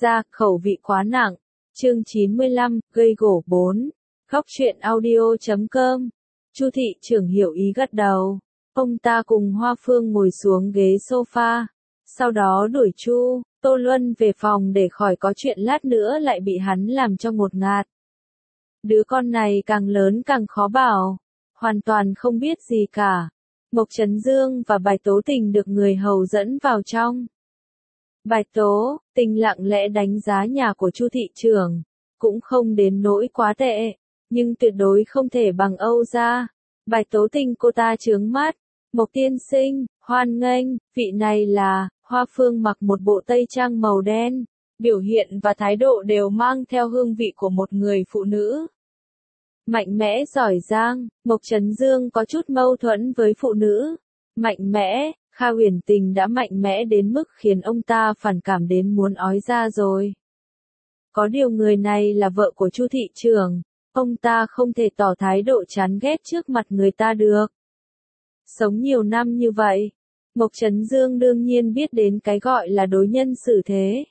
ra, khẩu vị quá nặng. Chương 95, gây gổ 4. Góc truyện audio.com. Chu thị trưởng hiểu ý gật đầu. Ông ta cùng Hoa Phương ngồi xuống ghế sofa. Sau đó đuổi Tô Luân về phòng để khỏi có chuyện lát nữa lại bị hắn làm cho ngột ngạt. Đứa con này càng lớn càng khó bảo. Hoàn toàn không biết gì cả. Mộc Trấn Dương và Bạch Tố Tình được người hầu dẫn vào trong. Bạch Tố Tình lặng lẽ đánh giá nhà của Chu thị trưởng, cũng không đến nỗi quá tệ, nhưng tuyệt đối không thể bằng Âu gia. Bạch Tố Tình cô ta trướng mắt. Mộc tiên sinh, hoan nghênh, vị này là. Hoa Phương mặc một bộ tây trang màu đen, biểu hiện và thái độ đều mang theo hương vị của một người phụ nữ mạnh mẽ giỏi giang. Mộc Trấn Dương có chút mâu thuẫn với phụ nữ mạnh mẽ. Kha Huyền Tình đã mạnh mẽ đến mức khiến ông ta phản cảm đến muốn ói ra rồi. Có điều người này là vợ của Chu thị trưởng, ông ta không thể tỏ thái độ chán ghét trước mặt người ta được. Sống nhiều năm như vậy, Mộc Trấn Dương đương nhiên biết đến cái gọi là đối nhân xử thế.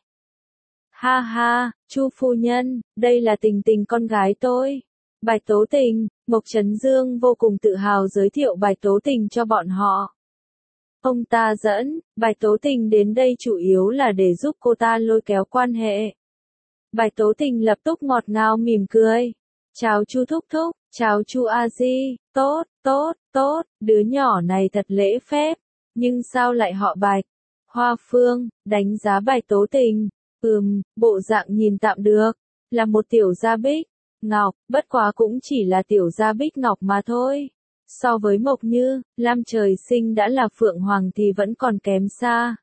Ha ha, Chu phu nhân, đây là Tình Tình con gái tôi. Bạch Tố Tình. Mộc Trấn Dương vô cùng tự hào giới thiệu Bạch Tố Tình cho bọn họ. Ông ta dẫn Bạch Tố Tình đến đây chủ yếu là để giúp cô ta lôi kéo quan hệ. Bạch Tố Tình lập tức ngọt ngào mỉm cười. Chào Chu thúc thúc, chào Chu a di, tốt, tốt, tốt, đứa nhỏ này thật lễ phép, nhưng sao lại họ Bạch? Hoa Phương đánh giá Bạch Tố Tình, bộ dạng nhìn tạm được, là một tiểu gia bích ngọc, bất quá cũng chỉ là tiểu gia bích ngọc mà thôi. So với Mộc Như, Lam trời sinh đã là Phượng Hoàng thì vẫn còn kém xa.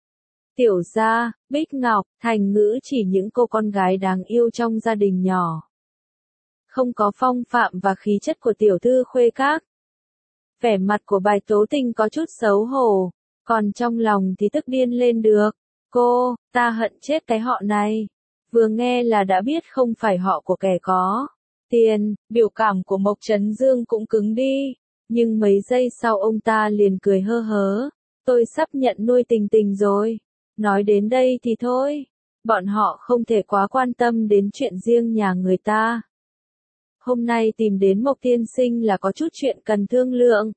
Tiểu gia, bích ngọc, thành ngữ chỉ những cô con gái đáng yêu trong gia đình nhỏ. Không có phong phạm và khí chất của tiểu thư khuê các. Vẻ mặt của Bạch Tố Tình có chút xấu hổ, còn trong lòng thì tức điên lên được. Ta hận chết cái họ này. Vừa nghe là đã biết không phải họ của kẻ có tiền. Biểu cảm của Mộc Trấn Dương cũng cứng đi. Nhưng mấy giây sau ông ta liền cười hơ hớ. Tôi sắp nhận nuôi Tình Tình rồi. Nói đến đây thì thôi. Bọn họ không thể quá quan tâm đến chuyện riêng nhà người ta. Hôm nay tìm đến Mộc tiên sinh là có chút chuyện cần thương lượng.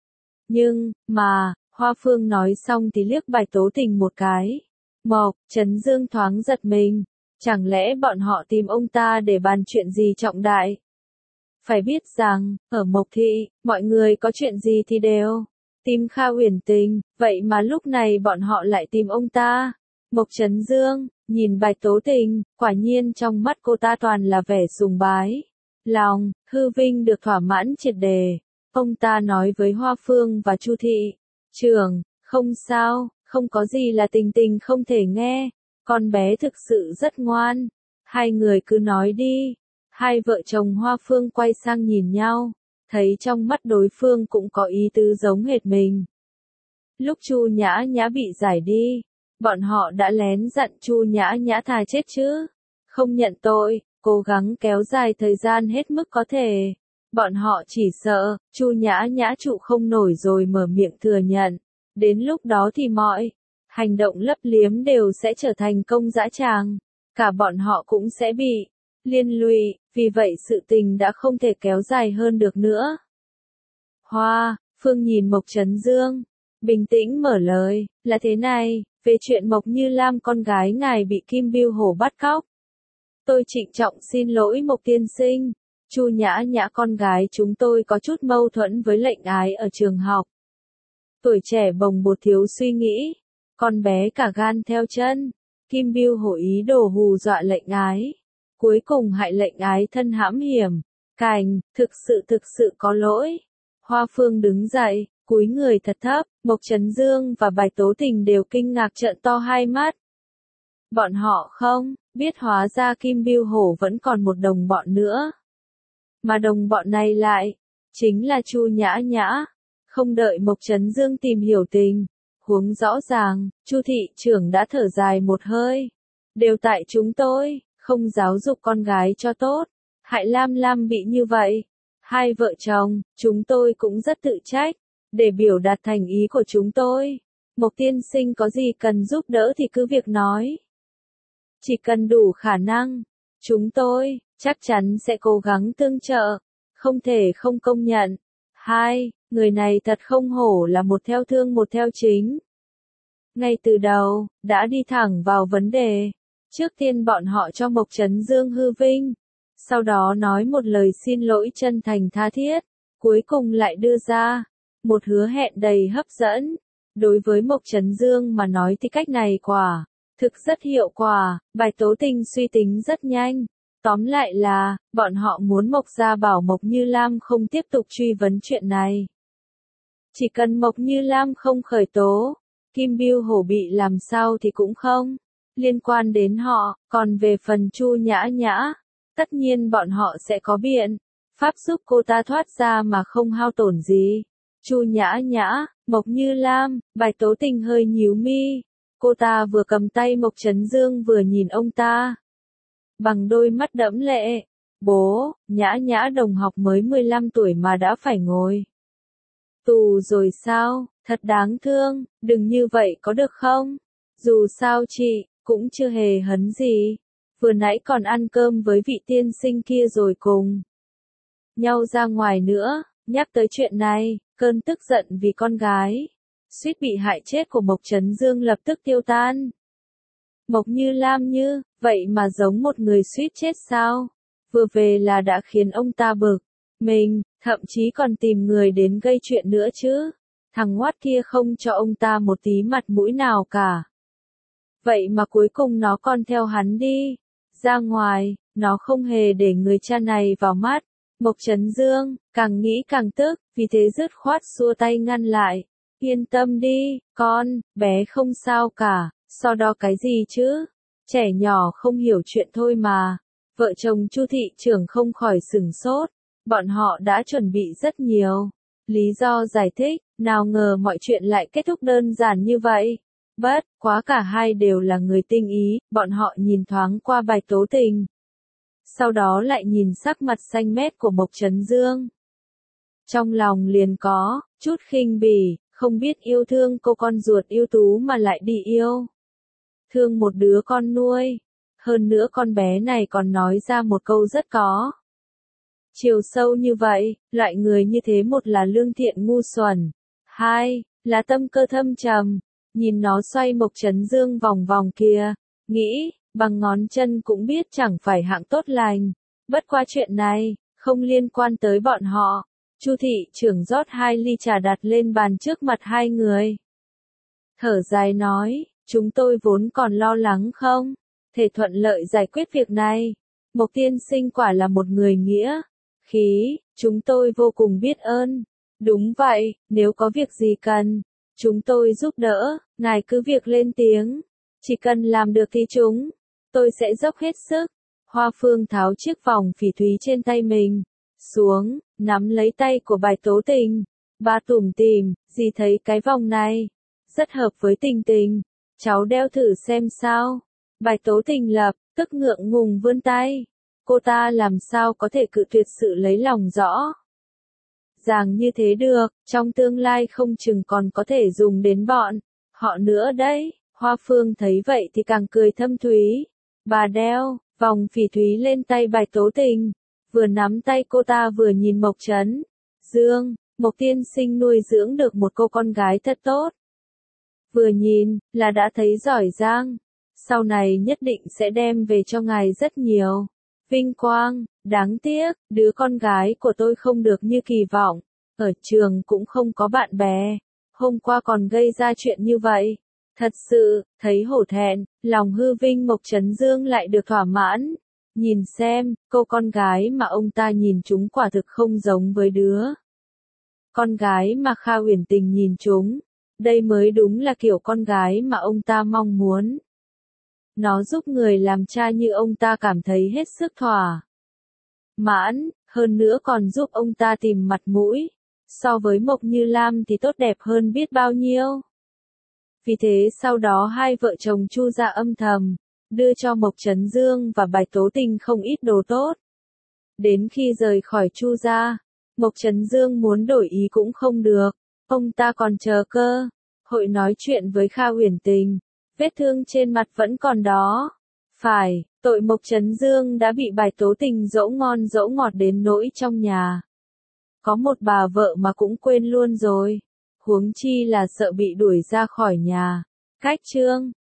Nhưng, Hoa Phương nói xong thì liếc Bạch Tố Tình một cái. Mộc Trấn Dương thoáng giật mình. Chẳng lẽ bọn họ tìm ông ta để bàn chuyện gì trọng đại? Phải biết rằng, ở Mộc thị, mọi người có chuyện gì thì đều tìm Kha Huyền Tình, vậy mà lúc này bọn họ lại tìm ông ta. Mộc Trấn Dương nhìn Bạch Tố Tình, quả nhiên trong mắt cô ta toàn là vẻ sùng bái. Lòng hư vinh được thỏa mãn triệt đề. Ông ta nói với Hoa Phương và Chu thị trưởng, không sao, không có gì là Tình Tình không thể nghe. Con bé thực sự rất ngoan. Hai người cứ nói đi. Hai vợ chồng Hoa Phương quay sang nhìn nhau, thấy trong mắt đối phương cũng có ý tứ giống hệt mình. Lúc Chu Nhã Nhã bị giải đi, bọn họ đã lén dặn Chu Nhã Nhã thà chết chứ không nhận tội, cố gắng kéo dài thời gian hết mức có thể. Bọn họ chỉ sợ Chu Nhã Nhã trụ không nổi rồi mở miệng thừa nhận. Đến lúc đó thì mọi hành động lấp liếm đều sẽ trở thành công dã tràng. Cả bọn họ cũng sẽ bị liên lụy, vì vậy sự tình đã không thể kéo dài hơn được nữa. Hoa Phương nhìn Mộc Trấn Dương, bình tĩnh mở lời, là thế này, về chuyện Mộc Như Lam con gái ngài bị Kim Bưu Hổ bắt cóc. Tôi trịnh trọng xin lỗi Mộc tiên sinh, Chu Nhã Nhã con gái chúng tôi có chút mâu thuẫn với lệnh ái ở trường học. Tuổi trẻ bồng bột thiếu suy nghĩ, con bé cả gan theo chân, Kim Bưu Hổ ý đồ hù dọa lệnh ái. Cuối cùng hại lệnh ái thân hãm hiểm. Thực sự có lỗi. Hoa Phương đứng dậy, cúi người thật thấp, Mộc Trấn Dương và Bạch Tố Tình đều kinh ngạc trợn to hai mắt. Bọn họ không biết hóa ra Kim Bưu Hổ vẫn còn một đồng bọn nữa. Mà đồng bọn này lại chính là Chu Nhã Nhã. Không đợi Mộc Trấn Dương tìm hiểu tình huống rõ ràng, Chu thị trưởng đã thở dài một hơi. Đều tại chúng tôi không giáo dục con gái cho tốt, hại Lam Lam bị như vậy. Hai vợ chồng, chúng tôi cũng rất tự trách, để biểu đạt thành ý của chúng tôi. Mộc tiên sinh có gì cần giúp đỡ thì cứ việc nói. Chỉ cần đủ khả năng, chúng tôi chắc chắn sẽ cố gắng tương trợ, không thể không công nhận. 2. Người này thật không hổ là một theo thương một theo chính. Ngay từ đầu, đã đi thẳng vào vấn đề. Trước tiên bọn họ cho Mộc Chấn Dương hư vinh, sau đó nói một lời xin lỗi chân thành tha thiết, cuối cùng lại đưa ra một hứa hẹn đầy hấp dẫn. Đối với Mộc Chấn Dương mà nói thì cách này quả thực rất hiệu quả. Bạch Tố Tình suy tính rất nhanh. Tóm lại là, bọn họ muốn Mộc gia bảo Mộc Như Lam không tiếp tục truy vấn chuyện này. Chỉ cần Mộc Như Lam không khởi tố, Kim Bưu Hổ bị làm sao thì cũng không liên quan đến họ. Còn về phần Chu Nhã Nhã, tất nhiên bọn họ sẽ có biện pháp giúp cô ta thoát ra mà không hao tổn gì. Chu Nhã Nhã, Mộc Như Lam, Bạch Tố Tình hơi nhíu mi. Cô ta vừa cầm tay Mộc Chấn Dương vừa nhìn ông ta bằng đôi mắt đẫm lệ. Bố, Nhã Nhã đồng học mới 15 tuổi mà đã phải ngồi tù rồi sao? Thật đáng thương, đừng như vậy có được không? Dù sao chị cũng chưa hề hấn gì, vừa nãy còn ăn cơm với vị tiên sinh kia rồi cùng nhau ra ngoài nữa. Nhắc tới chuyện này, cơn tức giận vì con gái suýt bị hại chết của Mộc Chấn Dương lập tức tiêu tan. Mộc Như Lam như vậy mà giống một người suýt chết sao? Vừa về là đã khiến ông ta bực mình, thậm chí còn tìm người đến gây chuyện nữa chứ. Thằng ngoát kia không cho ông ta một tí mặt mũi nào cả. Vậy mà cuối cùng nó còn theo hắn đi ra ngoài, nó không hề để người cha này vào mắt. Mộc Chấn Dương càng nghĩ càng tức, vì thế dứt khoát xua tay ngăn lại. Yên tâm đi, con, bé không sao cả, so đo cái gì chứ? Trẻ nhỏ không hiểu chuyện thôi mà. Vợ chồng Chu thị trưởng không khỏi sửng sốt. Bọn họ đã chuẩn bị rất nhiều lý do giải thích, nào ngờ mọi chuyện lại kết thúc đơn giản như vậy. Bất quá cả hai đều là người tinh ý, bọn họ nhìn thoáng qua Bạch Tố Tình, sau đó lại nhìn sắc mặt xanh mét của Mộc Chấn Dương. Trong lòng liền có chút khinh bỉ, không biết yêu thương cô con ruột ưu tú mà lại đi yêu thương một đứa con nuôi. Hơn nữa con bé này còn nói ra một câu rất có chiều sâu như vậy. Loại người như thế, một là lương thiện ngu xuẩn, hai là tâm cơ thâm trầm. Nhìn nó xoay Mộc Chấn Dương vòng vòng kia, nghĩ bằng ngón chân cũng biết chẳng phải hạng tốt lành. Bất qua chuyện này không liên quan tới bọn họ. Chu thị trưởng rót 2 ly trà đặt lên bàn trước mặt hai người, thở dài nói, chúng tôi vốn còn lo lắng không thể thuận lợi giải quyết việc này. Mộc tiên sinh quả là một người nghĩa khí, chúng tôi vô cùng biết ơn. Đúng vậy, nếu có việc gì cần chúng tôi giúp đỡ, ngài cứ việc lên tiếng. Chỉ cần làm được thì tôi sẽ dốc hết sức. Hoa Phương tháo chiếc vòng phỉ thúy trên tay mình xuống, nắm lấy tay của Bạch Tố Tình. Bà tủm tỉm, dì thấy cái vòng này rất hợp với Tình Tình, cháu đeo thử xem sao. Bạch Tố Tình lập tức ngượng ngùng vươn tay. Cô ta làm sao có thể cự tuyệt sự lấy lòng rõ ràng như thế được, trong tương lai không chừng còn có thể dùng đến bọn họ nữa đấy. Hoa Phương thấy vậy thì càng cười thâm thúy. Bà đeo vòng phỉ thúy lên tay Bạch Tố Tình, vừa nắm tay cô ta vừa nhìn Mộc Chấn Dương. Mộc tiên sinh nuôi dưỡng được một cô con gái thật tốt. Vừa nhìn là đã thấy giỏi giang, sau này nhất định sẽ đem về cho ngài rất nhiều vinh quang. Đáng tiếc, đứa con gái của tôi không được như kỳ vọng, ở trường cũng không có bạn bè, hôm qua còn gây ra chuyện như vậy. Thật sự, thấy hổ thẹn, lòng hư vinh Mộc Chấn Dương lại được thỏa mãn. Nhìn xem, cô con gái mà ông ta nhìn chúng quả thực không giống với đứa con gái mà Kha Uyển Tình nhìn chúng. Đây mới đúng là kiểu con gái mà ông ta mong muốn. Nó giúp người làm cha như ông ta cảm thấy hết sức thỏa mãn, hơn nữa còn giúp ông ta tìm mặt mũi. So với Mộc Như Lam thì tốt đẹp hơn biết bao nhiêu. Vì thế sau đó hai vợ chồng Chu gia âm thầm đưa cho Mộc Chấn Dương và Bạch Tố Tình không ít đồ tốt. Đến khi rời khỏi Chu gia, Mộc Chấn Dương muốn đổi ý cũng không được, ông ta còn chờ cơ hội nói chuyện với Kha Uyển Tình. Vết thương trên mặt vẫn còn đó, Phải, tội Mộc Trấn Dương đã bị bài tố tình dẫu ngon dẫu ngọt đến nỗi trong nhà. Có một bà vợ mà cũng quên luôn rồi. Huống chi là sợ bị đuổi ra khỏi nhà. Cách chương